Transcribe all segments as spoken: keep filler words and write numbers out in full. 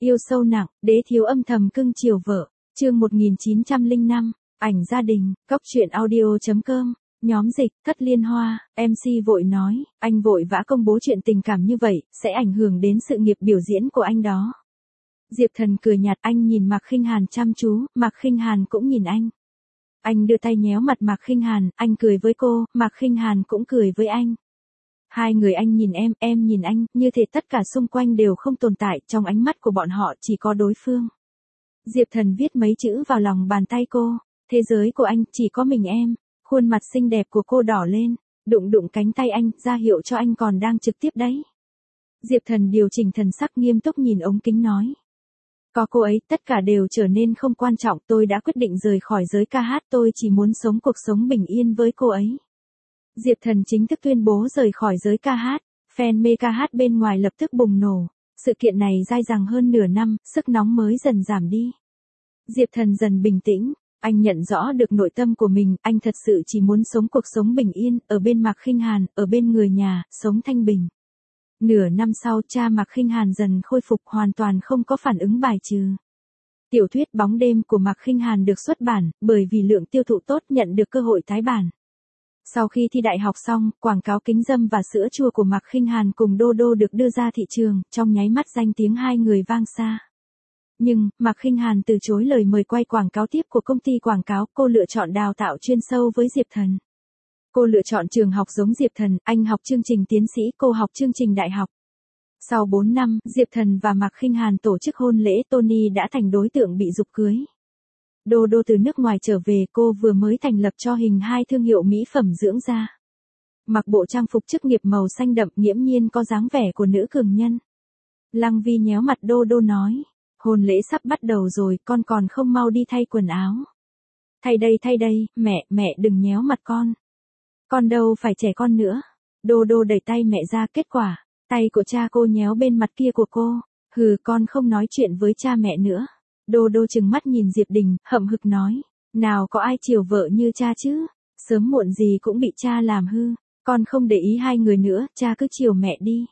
Yêu sâu nặng, đế thiếu âm thầm cưng chiều vợ. Chương một nghìn chín trăm lẻ năm, ảnh gia đình, cóc truyện audio chấm com. Nhóm dịch, Thất Liên Hoa, em xê vội nói, anh vội vã công bố chuyện tình cảm như vậy, sẽ ảnh hưởng đến sự nghiệp biểu diễn của anh đó. Diệp Thần cười nhạt, anh nhìn Mạc Khinh Hàn chăm chú, Mạc Khinh Hàn cũng nhìn anh. Anh đưa tay nhéo mặt Mạc Khinh Hàn, anh cười với cô, Mạc Khinh Hàn cũng cười với anh. Hai người anh nhìn em, em nhìn anh, như thể tất cả xung quanh đều không tồn tại, trong ánh mắt của bọn họ chỉ có đối phương. Diệp Thần viết mấy chữ vào lòng bàn tay cô, thế giới của anh chỉ có mình em. Khuôn mặt xinh đẹp của cô đỏ lên, đụng đụng cánh tay anh, ra hiệu cho anh còn đang trực tiếp đấy. Diệp Thần điều chỉnh thần sắc nghiêm túc nhìn ống kính nói. Có cô ấy, tất cả đều trở nên không quan trọng, tôi đã quyết định rời khỏi giới ca hát, tôi chỉ muốn sống cuộc sống bình yên với cô ấy. Diệp Thần chính thức tuyên bố rời khỏi giới ca hát, fan mê ca hát bên ngoài lập tức bùng nổ. Sự kiện này dai dẳng hơn nửa năm, sức nóng mới dần giảm đi. Diệp Thần dần bình tĩnh. Anh nhận rõ được nội tâm của mình, anh thật sự chỉ muốn sống cuộc sống bình yên, ở bên Mạc Khinh Hàn, ở bên người nhà, sống thanh bình. Nửa năm sau, cha Mạc Khinh Hàn dần khôi phục, hoàn toàn không có phản ứng bài trừ. Tiểu thuyết Bóng đêm của Mạc Khinh Hàn được xuất bản, bởi vì lượng tiêu thụ tốt nhận được cơ hội tái bản. Sau khi thi đại học xong, quảng cáo kính dâm và sữa chua của Mạc Khinh Hàn cùng Đô Đô được đưa ra thị trường, trong nháy mắt danh tiếng hai người vang xa. Nhưng, Mạc Khinh Hàn từ chối lời mời quay quảng cáo tiếp của công ty quảng cáo, cô lựa chọn đào tạo chuyên sâu với Diệp Thần. Cô lựa chọn trường học giống Diệp Thần, anh học chương trình tiến sĩ, cô học chương trình đại học. Sau bốn năm, Diệp Thần và Mạc Khinh Hàn tổ chức hôn lễ, Tony đã thành đối tượng bị giục cưới. Đô Đô từ nước ngoài trở về, cô vừa mới thành lập cho hình hai thương hiệu mỹ phẩm dưỡng da. Mặc bộ trang phục chức nghiệp màu xanh đậm, nghiễm nhiên có dáng vẻ của nữ cường nhân. Lăng Vi nhéo mặt Đô Đô nói. Hôn lễ sắp bắt đầu rồi, con còn không mau đi thay quần áo. Thay đây thay đây, mẹ, mẹ đừng nhéo mặt con. Con đâu phải trẻ con nữa. Đô Đô đẩy tay mẹ ra, kết quả, tay của cha cô nhéo bên mặt kia của cô. Hừ, con không nói chuyện với cha mẹ nữa. Đô Đô trừng mắt nhìn Diệp Đình, hậm hực nói. Nào có ai chiều vợ như cha chứ, sớm muộn gì cũng bị cha làm hư. Con không để ý hai người nữa, cha cứ chiều mẹ đi.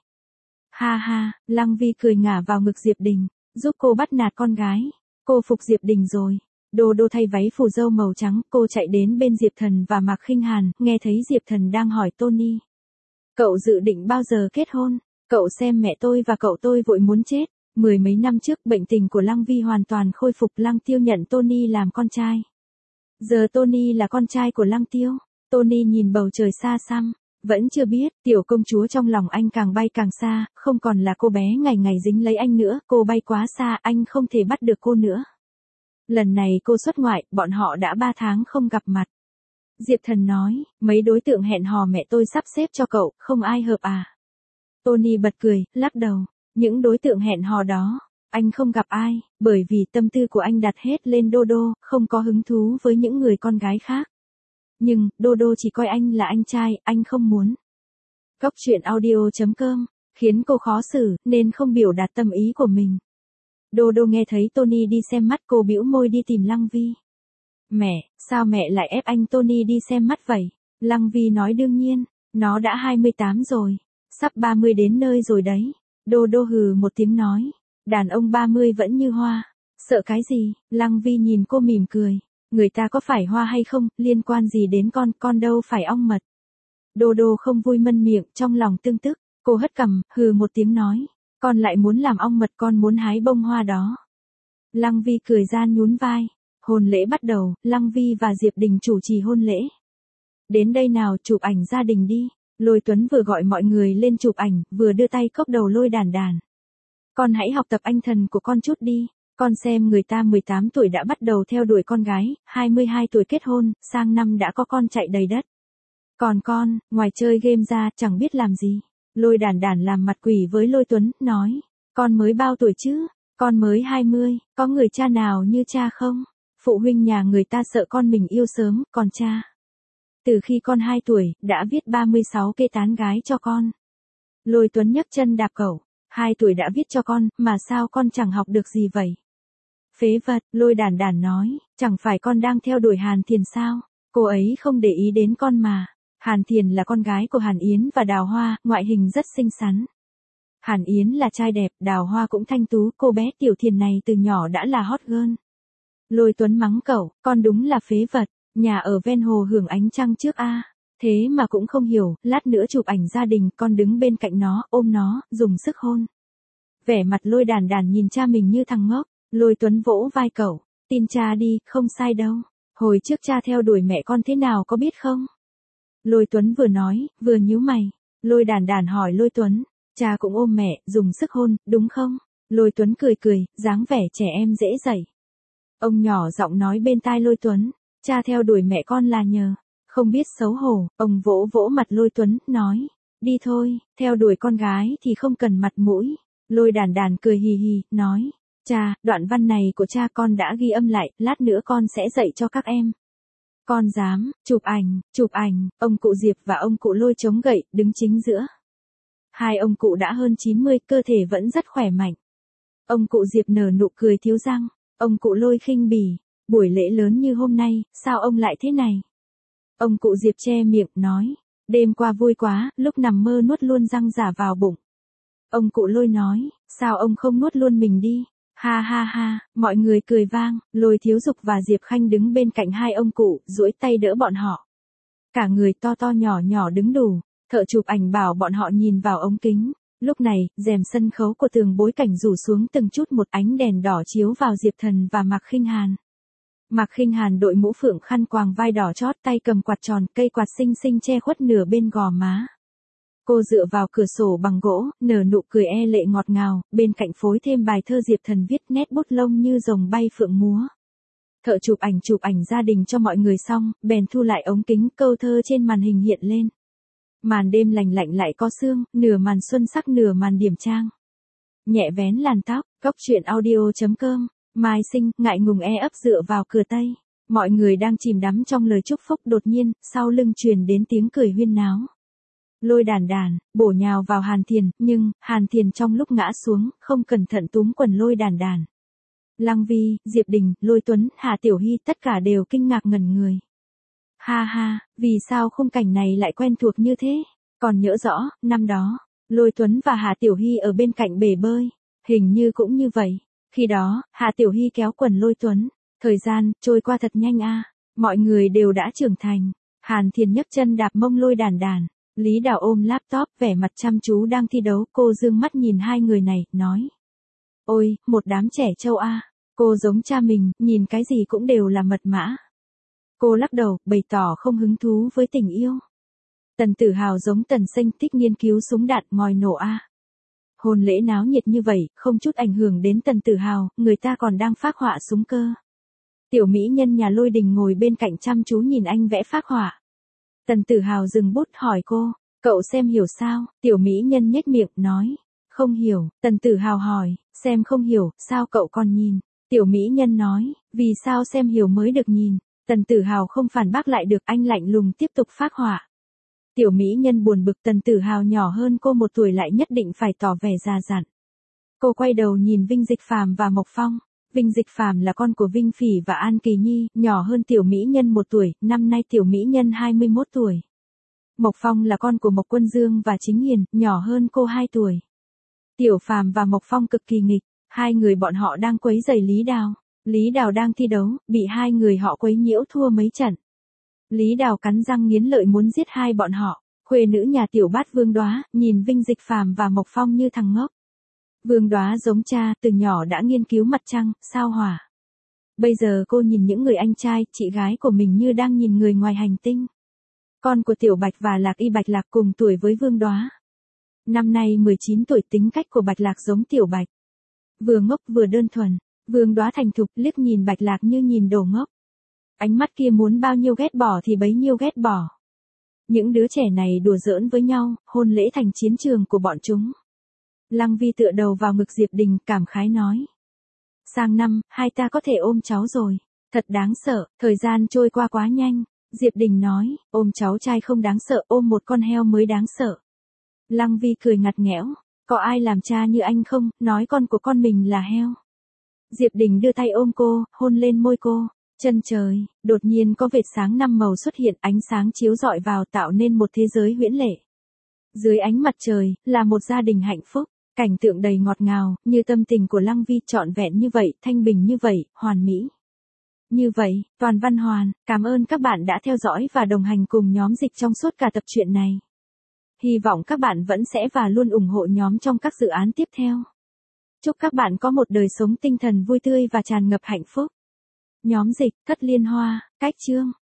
Ha ha, Lăng Vi cười ngả vào ngực Diệp Đình. Giúp cô bắt nạt con gái. Cô phục Diệp Đình rồi. Đô Đô thay váy phù dâu màu trắng, cô chạy đến bên Diệp Thần và Mạc Khinh Hàn, nghe thấy Diệp Thần đang hỏi Tony. Cậu dự định bao giờ kết hôn? Cậu xem mẹ tôi và cậu tôi vội muốn chết. Mười mấy năm trước, bệnh tình của Lăng Vi hoàn toàn khôi phục, Lăng Tiêu nhận Tony làm con trai. Giờ Tony là con trai của Lăng Tiêu. Tony nhìn bầu trời xa xăm. Vẫn chưa biết, tiểu công chúa trong lòng anh càng bay càng xa, không còn là cô bé ngày ngày dính lấy anh nữa, cô bay quá xa, anh không thể bắt được cô nữa. Lần này cô xuất ngoại, bọn họ đã ba tháng không gặp mặt. Diệp Thần nói, mấy đối tượng hẹn hò mẹ tôi sắp xếp cho cậu, không ai hợp à? Tony bật cười, lắc đầu, những đối tượng hẹn hò đó, anh không gặp ai, bởi vì tâm tư của anh đặt hết lên Đô Đô, không có hứng thú với những người con gái khác. Nhưng, Đô Đô chỉ coi anh là anh trai, anh không muốn. Cóc truyện audio chấm com, khiến cô khó xử, nên không biểu đạt tâm ý của mình. Đô Đô nghe thấy Tony đi xem mắt, cô bĩu môi đi tìm Lăng Vi. Mẹ, sao mẹ lại ép anh Tony đi xem mắt vậy? Lăng Vi nói đương nhiên, nó đã hai mươi tám rồi, sắp ba mươi đến nơi rồi đấy. Đô Đô hừ một tiếng nói, đàn ông ba mươi vẫn như hoa, sợ cái gì? Lăng Vi nhìn cô mỉm cười. Người ta có phải hoa hay không, liên quan gì đến con, con đâu phải ong mật. Đô Đô không vui mân miệng, trong lòng tương tức, cô hất cằm, hừ một tiếng nói, con lại muốn làm ong mật, con muốn hái bông hoa đó. Lăng Vi cười gian nhún vai, hôn lễ bắt đầu, Lăng Vi và Diệp Đình chủ trì hôn lễ. Đến đây nào, chụp ảnh gia đình đi. Lôi Tuấn vừa gọi mọi người lên chụp ảnh, vừa đưa tay cốc đầu Lôi Đàn Đàn. Con hãy học tập anh thần của con chút đi. Con xem người ta mười tám tuổi đã bắt đầu theo đuổi con gái, hai mươi hai tuổi kết hôn, sang năm đã có con chạy đầy đất. Còn con, ngoài chơi game ra, chẳng biết làm gì. Lôi Đàn Đàn làm mặt quỷ với Lôi Tuấn, nói, con mới bao tuổi chứ, con mới hai mươi, có người cha nào như cha không? Phụ huynh nhà người ta sợ con mình yêu sớm, còn cha. Từ khi con hai tuổi, đã viết ba mươi sáu kê tán gái cho con. Lôi Tuấn nhấc chân đạp cẩu, hai tuổi đã viết cho con, mà sao con chẳng học được gì vậy? Phế vật, Lôi Đàn Đàn nói, chẳng phải con đang theo đuổi Hàn Thiền sao? Cô ấy không để ý đến con mà. Hàn Thiền là con gái của Hàn Yến và Đào Hoa, ngoại hình rất xinh xắn. Hàn Yến là trai đẹp, Đào Hoa cũng thanh tú, cô bé Tiểu Thiền này từ nhỏ đã là hot girl. Lôi Tuấn mắng cậu, con đúng là phế vật, nhà ở ven hồ hưởng ánh trăng trước a. Thế mà cũng không hiểu, lát nữa chụp ảnh gia đình, con đứng bên cạnh nó, ôm nó, dùng sức hôn. Vẻ mặt Lôi Đàn Đàn nhìn cha mình như thằng ngốc, Lôi Tuấn vỗ vai cậu, tin cha đi, không sai đâu. Hồi trước cha theo đuổi mẹ con thế nào có biết không? Lôi Tuấn vừa nói, vừa nhíu mày. Lôi Đàn Đàn hỏi Lôi Tuấn, cha cũng ôm mẹ, dùng sức hôn, đúng không? Lôi Tuấn cười cười, dáng vẻ trẻ em dễ dậy. Ông nhỏ giọng nói bên tai Lôi Tuấn, cha theo đuổi mẹ con là nhờ. Không biết xấu hổ, ông vỗ vỗ mặt Lôi Tuấn, nói, đi thôi, theo đuổi con gái thì không cần mặt mũi. Lôi Đàn Đàn cười hì hì, nói, cha, đoạn văn này của cha con đã ghi âm lại, lát nữa con sẽ dạy cho các em. Con dám, chụp ảnh, chụp ảnh, ông cụ Diệp và ông cụ Lôi chống gậy, đứng chính giữa. Hai ông cụ đã hơn chín mươi, cơ thể vẫn rất khỏe mạnh. Ông cụ Diệp nở nụ cười thiếu răng, ông cụ Lôi khinh bỉ, buổi lễ lớn như hôm nay, sao ông lại thế này? Ông cụ Diệp che miệng, nói, đêm qua vui quá, lúc nằm mơ nuốt luôn răng giả vào bụng. Ông cụ Lôi nói, sao ông không nuốt luôn mình đi? Ha ha ha, mọi người cười vang, Lôi Thiếu Dục và Diệp Khanh đứng bên cạnh hai ông cụ, duỗi tay đỡ bọn họ. Cả người to to nhỏ nhỏ đứng đủ, thợ chụp ảnh bảo bọn họ nhìn vào ống kính. Lúc này, rèm sân khấu của tường bối cảnh rủ xuống từng chút một, ánh đèn đỏ chiếu vào Diệp Thần và Mạc Khinh Hàn. Mạc Khinh Hàn đội mũ phượng khăn quàng vai đỏ chót, tay cầm quạt tròn, cây quạt xinh xinh che khuất nửa bên gò má. Cô dựa vào cửa sổ bằng gỗ, nở nụ cười e lệ ngọt ngào, bên cạnh phối thêm bài thơ Diệp Thần viết nét bút lông như rồng bay phượng múa. Thợ chụp ảnh chụp ảnh gia đình cho mọi người xong, bèn thu lại ống kính, câu thơ trên màn hình hiện lên. Màn đêm lành lạnh lại có sương, nửa màn xuân sắc nửa màn điểm trang. Nhẹ vén làn tóc, góc truyện audio chấm com, Mai Sinh, ngại ngùng e ấp dựa vào cửa tây. Mọi người đang chìm đắm trong lời chúc phúc, đột nhiên, sau lưng truyền đến tiếng cười huyên náo. Lôi Đàn Đàn, bổ nhào vào Hàn Thiền, nhưng, Hàn Thiền trong lúc ngã xuống, không cẩn thận túm quần Lôi Đàn Đàn. Lăng Vi, Diệp Đình, Lôi Tuấn, Hà Tiểu Hy tất cả đều kinh ngạc ngẩn người. Ha ha, vì sao khung cảnh này lại quen thuộc như thế? Còn nhớ rõ, năm đó, Lôi Tuấn và Hà Tiểu Hy ở bên cạnh bể bơi, hình như cũng như vậy. Khi đó, Hà Tiểu Hy kéo quần Lôi Tuấn, thời gian, trôi qua thật nhanh a, mọi người đều đã trưởng thành. Hàn Thiền nhấc chân đạp mông Lôi Đàn Đàn, Lý Đào ôm laptop vẻ mặt chăm chú đang thi đấu, cô dương mắt nhìn hai người này, nói. Ôi, một đám trẻ trâu a, cô giống cha mình, nhìn cái gì cũng đều là mật mã. Cô lắc đầu, bày tỏ không hứng thú với tình yêu. Tần Tử Hào giống Tần Sinh, thích nghiên cứu súng đạn, ngòi nổ a. Hôn lễ náo nhiệt như vậy, không chút ảnh hưởng đến Tần Tử Hào, người ta còn đang phác họa súng cơ. Tiểu mỹ nhân nhà Lôi Đình ngồi bên cạnh chăm chú nhìn anh vẽ phác họa. Tần Tử Hào dừng bút hỏi cô, cậu xem hiểu sao? Tiểu mỹ nhân nhếch miệng, nói, không hiểu. Tần Tử Hào hỏi, xem không hiểu, sao cậu còn nhìn? Tiểu mỹ nhân nói, vì sao xem hiểu mới được nhìn? Tần Tử Hào không phản bác lại được, anh lạnh lùng tiếp tục phác họa. Tiểu mỹ nhân buồn bực, Tần Tử Hào nhỏ hơn cô một tuổi lại nhất định phải tỏ vẻ già dặn. Cô quay đầu nhìn Vinh Dịch Phàm và Mộc Phong. Vinh Dịch Phàm là con của Vinh Phỉ và An Kỳ Nhi, nhỏ hơn tiểu mỹ nhân một tuổi, năm nay tiểu mỹ nhân hai mươi mốt tuổi. Mộc Phong là con của Mộc Quân Dương và Chính Hiền, nhỏ hơn cô hai tuổi. Tiểu Phàm và Mộc Phong cực kỳ nghịch, hai người bọn họ đang quấy rầy Lý Đào. Lý Đào đang thi đấu, bị hai người họ quấy nhiễu thua mấy trận. Lý Đào cắn răng nghiến lợi muốn giết hai bọn họ. Khuê nữ nhà Tiểu Bát Vương Đóa, nhìn Vinh Dịch Phàm và Mộc Phong như thằng ngốc. Vương Đóa giống cha, từ nhỏ đã nghiên cứu mặt trăng, sao hỏa. Bây giờ cô nhìn những người anh trai, chị gái của mình như đang nhìn người ngoài hành tinh. Con của Tiểu Bạch và Lạc Y Bạch Lạc cùng tuổi với Vương Đóa. Năm nay mười chín tuổi, tính cách của Bạch Lạc giống Tiểu Bạch. Vừa ngốc vừa đơn thuần, Vương Đóa thành thục, liếc nhìn Bạch Lạc như nhìn đồ ngốc. Ánh mắt kia muốn bao nhiêu ghét bỏ thì bấy nhiêu ghét bỏ. Những đứa trẻ này đùa giỡn với nhau, hôn lễ thành chiến trường của bọn chúng. Lăng Vi tựa đầu vào ngực Diệp Đình, cảm khái nói. Sang năm, hai ta có thể ôm cháu rồi. Thật đáng sợ, thời gian trôi qua quá nhanh. Diệp Đình nói, ôm cháu trai không đáng sợ, ôm một con heo mới đáng sợ. Lăng Vi cười ngặt nghẽo, có ai làm cha như anh không, nói con của con mình là heo. Diệp Đình đưa tay ôm cô, hôn lên môi cô. Chân trời, đột nhiên có vệt sáng năm màu xuất hiện, ánh sáng chiếu rọi vào tạo nên một thế giới huyễn lệ. Dưới ánh mặt trời, là một gia đình hạnh phúc. Cảnh tượng đầy ngọt ngào, như tâm tình của Lăng Vi, trọn vẹn như vậy, thanh bình như vậy, hoàn mỹ. Như vậy, Toàn Văn Hoàn, cảm ơn các bạn đã theo dõi và đồng hành cùng nhóm dịch trong suốt cả tập truyện này. Hy vọng các bạn vẫn sẽ và luôn ủng hộ nhóm trong các dự án tiếp theo. Chúc các bạn có một đời sống tinh thần vui tươi và tràn ngập hạnh phúc. Nhóm dịch, Thất Liên Hoa, Cách Chương.